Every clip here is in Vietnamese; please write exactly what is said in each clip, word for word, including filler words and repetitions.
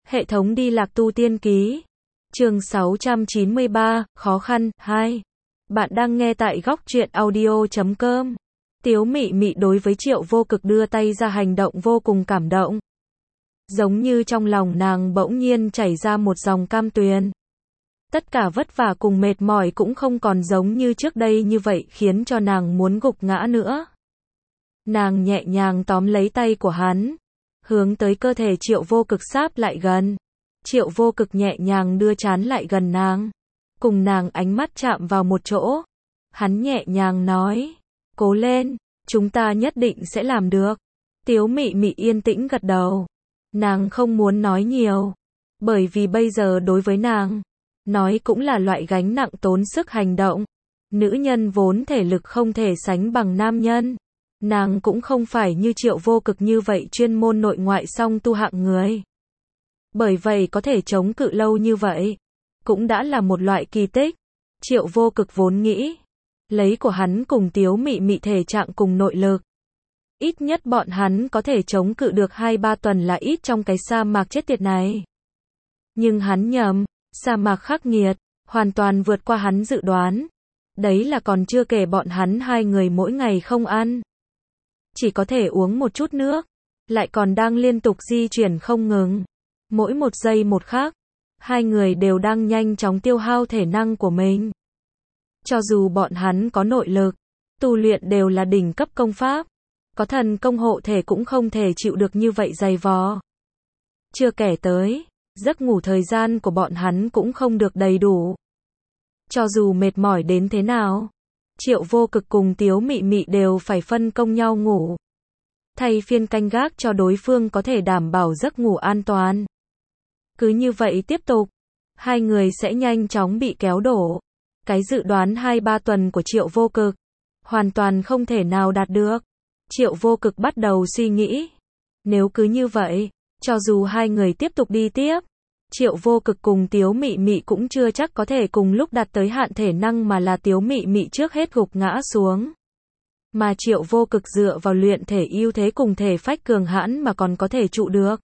Hệ thống đi lạc tu tiên ký. Chương sáu trăm chín mươi ba, khó khăn, hai. Bạn đang nghe tại góc truyện audio chấm com. Tiếu Mị Mị đối với Triệu Vô Cực đưa tay ra hành động vô cùng cảm động. Giống như trong lòng nàng bỗng nhiên chảy ra một dòng cam tuyền. Tất cả vất vả cùng mệt mỏi cũng không còn giống như trước đây như vậy khiến cho nàng muốn gục ngã nữa. Nàng nhẹ nhàng tóm lấy tay của hắn, hướng tới cơ thể Triệu Vô Cực sáp lại gần. Triệu Vô Cực nhẹ nhàng đưa trán lại gần nàng, cùng nàng ánh mắt chạm vào một chỗ. Hắn nhẹ nhàng nói, cố lên, chúng ta nhất định sẽ làm được. Tiếu Mị Mị yên tĩnh gật đầu. Nàng không muốn nói nhiều, bởi vì bây giờ đối với nàng, nói cũng là loại gánh nặng tốn sức hành động. Nữ nhân vốn thể lực không thể sánh bằng nam nhân. Nàng cũng không phải như Triệu Vô Cực như vậy chuyên môn nội ngoại song tu hạng người. Bởi vậy có thể chống cự lâu như vậy, cũng đã là một loại kỳ tích. Triệu Vô Cực vốn nghĩ, lấy của hắn cùng Tiếu Mị Mị thể trạng cùng nội lực, ít nhất bọn hắn có thể chống cự được hai ba tuần là ít trong cái sa mạc chết tiệt này. Nhưng hắn nhầm, sa mạc khắc nghiệt, hoàn toàn vượt qua hắn dự đoán. Đấy là còn chưa kể bọn hắn hai người mỗi ngày không ăn, chỉ có thể uống một chút nước, lại còn đang liên tục di chuyển không ngừng. Mỗi một giây một khắc, hai người đều đang nhanh chóng tiêu hao thể năng của mình. Cho dù bọn hắn có nội lực, tu luyện đều là đỉnh cấp công pháp, có thần công hộ thể cũng không thể chịu được như vậy dày vò. Chưa kể tới, giấc ngủ thời gian của bọn hắn cũng không được đầy đủ. Cho dù mệt mỏi đến thế nào, Triệu Vô Cực cùng Tiếu Mị Mị đều phải phân công nhau ngủ, thay phiên canh gác cho đối phương có thể đảm bảo giấc ngủ an toàn. Cứ như vậy tiếp tục, hai người sẽ nhanh chóng bị kéo đổ. Cái dự đoán hai ba tuần của Triệu Vô Cực hoàn toàn không thể nào đạt được. Triệu Vô Cực bắt đầu suy nghĩ, nếu cứ như vậy, cho dù hai người tiếp tục đi tiếp, Triệu Vô Cực cùng Tiếu Mị Mị cũng chưa chắc có thể cùng lúc đạt tới hạn thể năng, mà là Tiếu Mị Mị trước hết gục ngã xuống. Mà Triệu Vô Cực dựa vào luyện thể ưu thế cùng thể phách cường hãn mà còn có thể trụ được.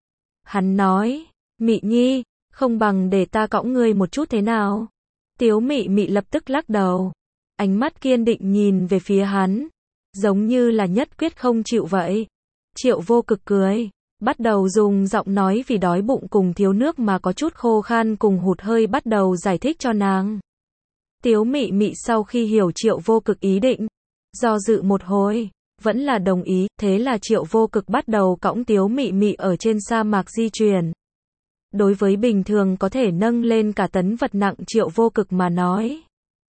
Hắn nói, Mị Nhi, không bằng để ta cõng ngươi một chút thế nào? Tiếu Mị Mị lập tức lắc đầu, ánh mắt kiên định nhìn về phía hắn, giống như là nhất quyết không chịu vậy. Triệu Vô Cực cười, bắt đầu dùng giọng nói vì đói bụng cùng thiếu nước mà có chút khô khan cùng hụt hơi bắt đầu giải thích cho nàng. Tiếu Mị Mị sau khi hiểu Triệu Vô Cực ý định, do dự một hồi, vẫn là đồng ý. Thế là Triệu Vô Cực bắt đầu cõng Tiếu Mị Mị ở trên sa mạc di chuyển. Đối với bình thường có thể nâng lên cả tấn vật nặng Triệu Vô Cực mà nói,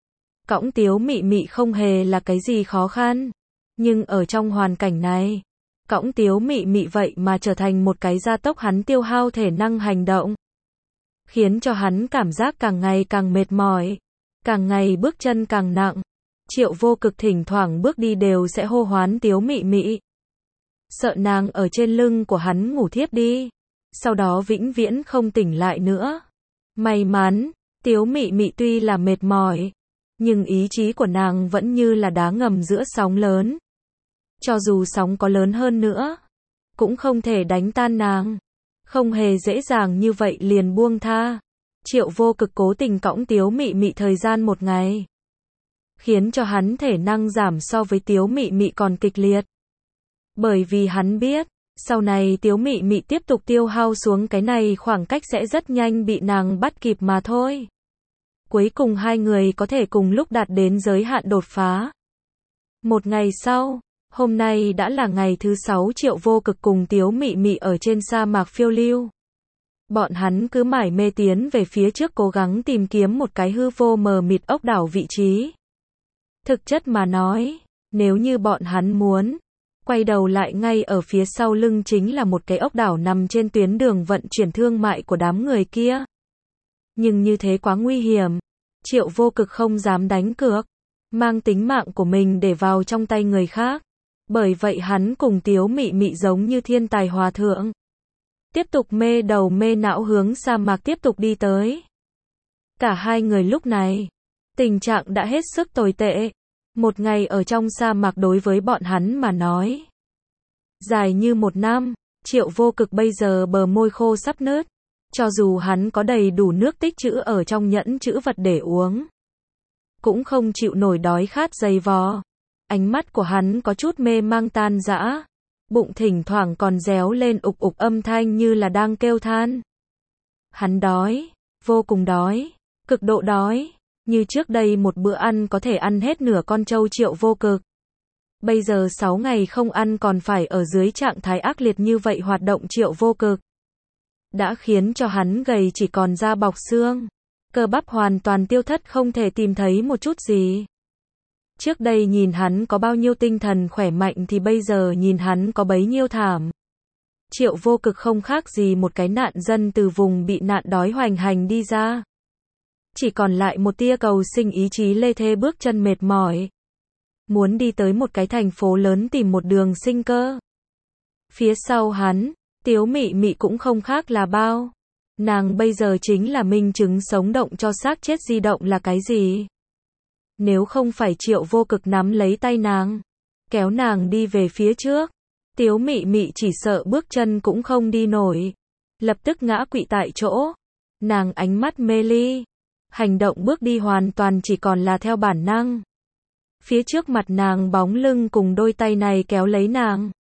cõng Tiếu Mị Mị không hề là cái gì khó khăn. Nhưng ở trong hoàn cảnh này, cõng Tiếu Mị Mị vậy mà trở thành một cái gia tốc hắn tiêu hao thể năng hành động, khiến cho hắn cảm giác càng ngày càng mệt mỏi, càng ngày bước chân càng nặng. Triệu Vô Cực thỉnh thoảng bước đi đều sẽ hô hoán Tiếu Mị Mị, sợ nàng ở trên lưng của hắn ngủ thiếp đi, sau đó vĩnh viễn không tỉnh lại nữa. May mắn, Tiếu Mị Mị tuy là mệt mỏi, nhưng ý chí của nàng vẫn như là đá ngầm giữa sóng lớn. Cho dù sóng có lớn hơn nữa, cũng không thể đánh tan nàng. Không hề dễ dàng như vậy liền buông tha. Triệu Vô Cực cố tình cõng Tiếu Mị Mị thời gian một ngày, khiến cho hắn thể năng giảm so với Tiếu Mị Mị còn kịch liệt. Bởi vì hắn biết, sau này Tiếu Mị Mị tiếp tục tiêu hao xuống cái này khoảng cách sẽ rất nhanh bị nàng bắt kịp mà thôi. Cuối cùng hai người có thể cùng lúc đạt đến giới hạn đột phá. Một ngày sau, hôm nay đã là ngày thứ sáu Triệu Vô Cực cùng Tiếu Mị Mị ở trên sa mạc phiêu lưu. Bọn hắn cứ mải mê tiến về phía trước cố gắng tìm kiếm một cái hư vô mờ mịt ốc đảo vị trí. Thực chất mà nói, nếu như bọn hắn muốn, quay đầu lại ngay ở phía sau lưng chính là một cái ốc đảo nằm trên tuyến đường vận chuyển thương mại của đám người kia. Nhưng như thế quá nguy hiểm, Triệu Vô Cực không dám đánh cược, mang tính mạng của mình để vào trong tay người khác. Bởi vậy hắn cùng Tiếu Mị Mị giống như thiên tài hòa thượng, tiếp tục mê đầu mê não hướng sa mạc tiếp tục đi tới. Cả hai người lúc này, tình trạng đã hết sức tồi tệ. Một ngày ở trong sa mạc đối với bọn hắn mà nói, dài như một năm. Triệu Vô Cực bây giờ bờ môi khô sắp nứt, Cho dù hắn có đầy đủ nước tích trữ ở trong nhẫn trữ vật để uống, cũng không chịu nổi đói khát dày vò. Ánh mắt của hắn có chút mê mang tan rã, bụng thỉnh thoảng còn réo lên ục ục âm thanh như là đang kêu than. Hắn đói, vô cùng đói, cực độ đói, như trước đây một bữa ăn có thể ăn hết nửa con trâu Triệu Vô Cực. Bây giờ sáu ngày không ăn còn phải ở dưới trạng thái ác liệt như vậy hoạt động Triệu Vô Cực, đã khiến cho hắn gầy chỉ còn da bọc xương, cơ bắp hoàn toàn tiêu thất không thể tìm thấy một chút gì. Trước đây nhìn hắn có bao nhiêu tinh thần khỏe mạnh thì bây giờ nhìn hắn có bấy nhiêu thảm. Triệu Vô Cực không khác gì một cái nạn dân từ vùng bị nạn đói hoành hành đi ra. Chỉ còn lại một tia cầu sinh ý chí lê thê bước chân mệt mỏi. Muốn đi tới một cái thành phố lớn tìm một đường sinh cơ. Phía sau hắn, Tiếu Mị Mị cũng không khác là bao. Nàng bây giờ chính là minh chứng sống động cho xác chết di động là cái gì. Nếu không phải Triệu Vô Cực nắm lấy tay nàng, kéo nàng đi về phía trước, Tiếu Mị Mị chỉ sợ bước chân cũng không đi nổi, lập tức ngã quỵ tại chỗ. Nàng ánh mắt mê ly, hành động bước đi hoàn toàn chỉ còn là theo bản năng. Phía trước mặt nàng bóng lưng cùng đôi tay này kéo lấy nàng,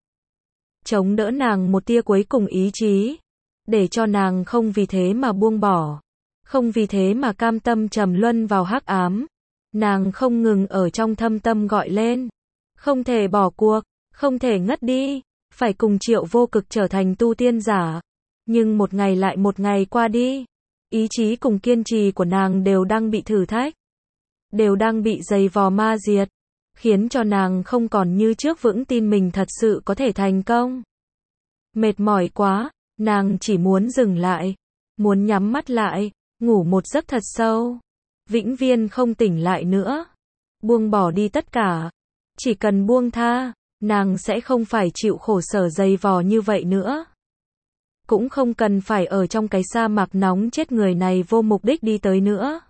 chống đỡ nàng một tia cuối cùng ý chí, để cho nàng không vì thế mà buông bỏ, không vì thế mà cam tâm trầm luân vào hắc ám. Nàng không ngừng ở trong thâm tâm gọi lên, không thể bỏ cuộc, không thể ngất đi, phải cùng Triệu Vô Cực trở thành tu tiên giả. Nhưng một ngày lại một ngày qua đi, ý chí cùng kiên trì của nàng đều đang bị thử thách, đều đang bị giày vò ma diệt, khiến cho nàng không còn như trước vững tin mình thật sự có thể thành công. Mệt mỏi quá, nàng chỉ muốn dừng lại, muốn nhắm mắt lại, ngủ một giấc thật sâu, vĩnh viễn không tỉnh lại nữa, buông bỏ đi tất cả. Chỉ cần buông tha, nàng sẽ không phải chịu khổ sở dày vò như vậy nữa. Cũng không cần phải ở trong cái sa mạc nóng chết người này vô mục đích đi tới nữa.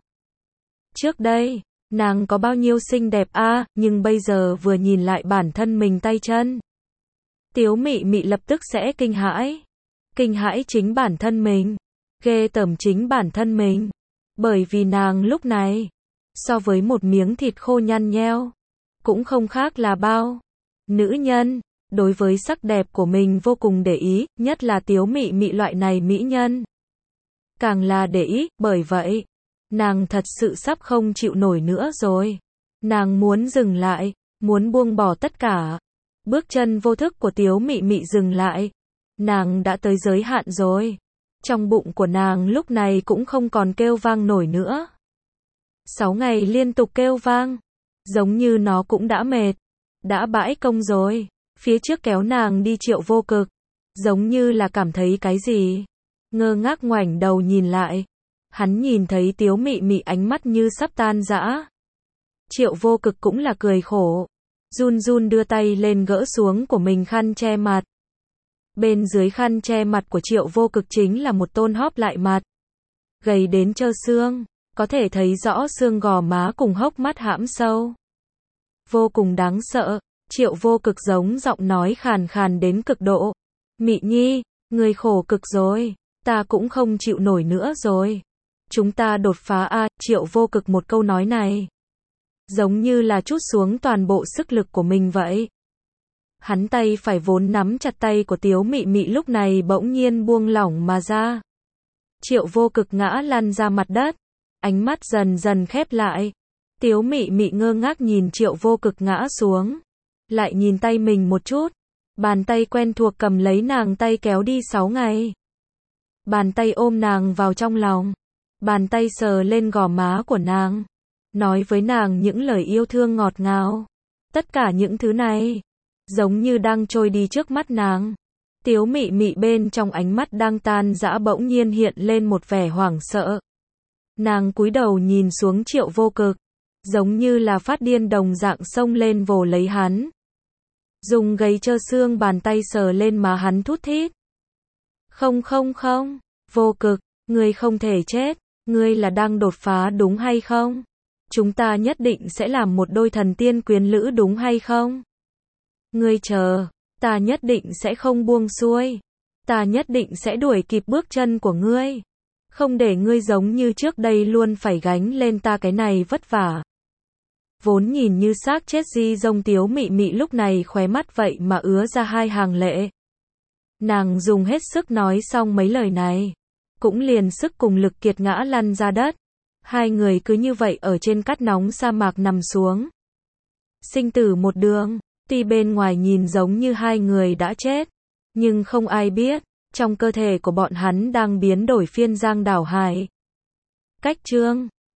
Trước đây, nàng có bao nhiêu xinh đẹp a, à, nhưng bây giờ vừa nhìn lại bản thân mình tay chân, Tiếu Mị Mị lập tức sẽ kinh hãi. Kinh hãi chính bản thân mình, ghê tởm chính bản thân mình. Bởi vì nàng lúc này, so với một miếng thịt khô nhăn nheo, cũng không khác là bao. Nữ nhân, đối với sắc đẹp của mình vô cùng để ý, nhất là Tiếu Mị Mị loại này mỹ nhân. Càng là để ý, bởi vậy, nàng thật sự sắp không chịu nổi nữa rồi. Nàng muốn dừng lại, muốn buông bỏ tất cả. Bước chân vô thức của Tiếu Mị Mị dừng lại. Nàng đã tới giới hạn rồi. Trong bụng của nàng lúc này cũng không còn kêu vang nổi nữa. Sáu ngày liên tục kêu vang, giống như nó cũng đã mệt, đã bãi công rồi. Phía trước kéo nàng đi Triệu Vô Cực, giống như là cảm thấy cái gì, ngơ ngác ngoảnh đầu nhìn lại. Hắn nhìn thấy Tiếu Mị Mị ánh mắt như sắp tan rã. Triệu Vô Cực cũng là cười khổ, run run đưa tay lên gỡ xuống của mình khăn che mặt. Bên dưới khăn che mặt của Triệu Vô Cực chính là một tôn hóp lại mặt, gầy đến trơ xương, có thể thấy rõ xương gò má cùng hốc mắt hãm sâu. Vô cùng đáng sợ, Triệu Vô Cực giống giọng nói khàn khàn đến cực độ. Mị Nhi, người khổ cực rồi, ta cũng không chịu nổi nữa rồi. Chúng ta đột phá a. Triệu Vô Cực một câu nói này, giống như là trút xuống toàn bộ sức lực của mình vậy. Hắn tay phải vốn nắm chặt tay của Tiếu Mị Mị lúc này bỗng nhiên buông lỏng mà ra. Triệu Vô Cực ngã lăn ra mặt đất, ánh mắt dần dần khép lại. Tiếu Mị Mị ngơ ngác nhìn Triệu Vô Cực ngã xuống, lại nhìn tay mình một chút. Bàn tay quen thuộc cầm lấy nàng tay kéo đi sáu ngày. Bàn tay ôm nàng vào trong lòng, bàn tay sờ lên gò má của nàng, nói với nàng những lời yêu thương ngọt ngào. Tất cả những thứ này, giống như đang trôi đi trước mắt nàng. Tiếu Mị Mị bên trong ánh mắt đang tan rã bỗng nhiên hiện lên một vẻ hoảng sợ. Nàng cúi đầu nhìn xuống Triệu Vô Cực, giống như là phát điên đồng dạng xông lên vồ lấy hắn. Dùng gầy trơ xương bàn tay sờ lên má hắn thút thít. Không không không, Vô Cực, ngươi không thể chết, ngươi là đang đột phá đúng hay không? Chúng ta nhất định sẽ làm một đôi thần tiên quyến lữ đúng hay không? Ngươi chờ, ta nhất định sẽ không buông xuôi. Ta nhất định sẽ đuổi kịp bước chân của ngươi. Không để ngươi giống như trước đây luôn phải gánh lên ta cái này vất vả. Vốn nhìn như xác chết Di Dông Tiếu Mị Mị lúc này khóe mắt vậy mà ứa ra hai hàng lệ. Nàng dùng hết sức nói xong mấy lời này, cũng liền sức cùng lực kiệt ngã lăn ra đất. Hai người cứ như vậy ở trên cát nóng sa mạc nằm xuống. Sinh tử một đường, tuy bên ngoài nhìn giống như hai người đã chết, nhưng không ai biết, trong cơ thể của bọn hắn đang biến đổi phiên giang đảo hải. Cách chương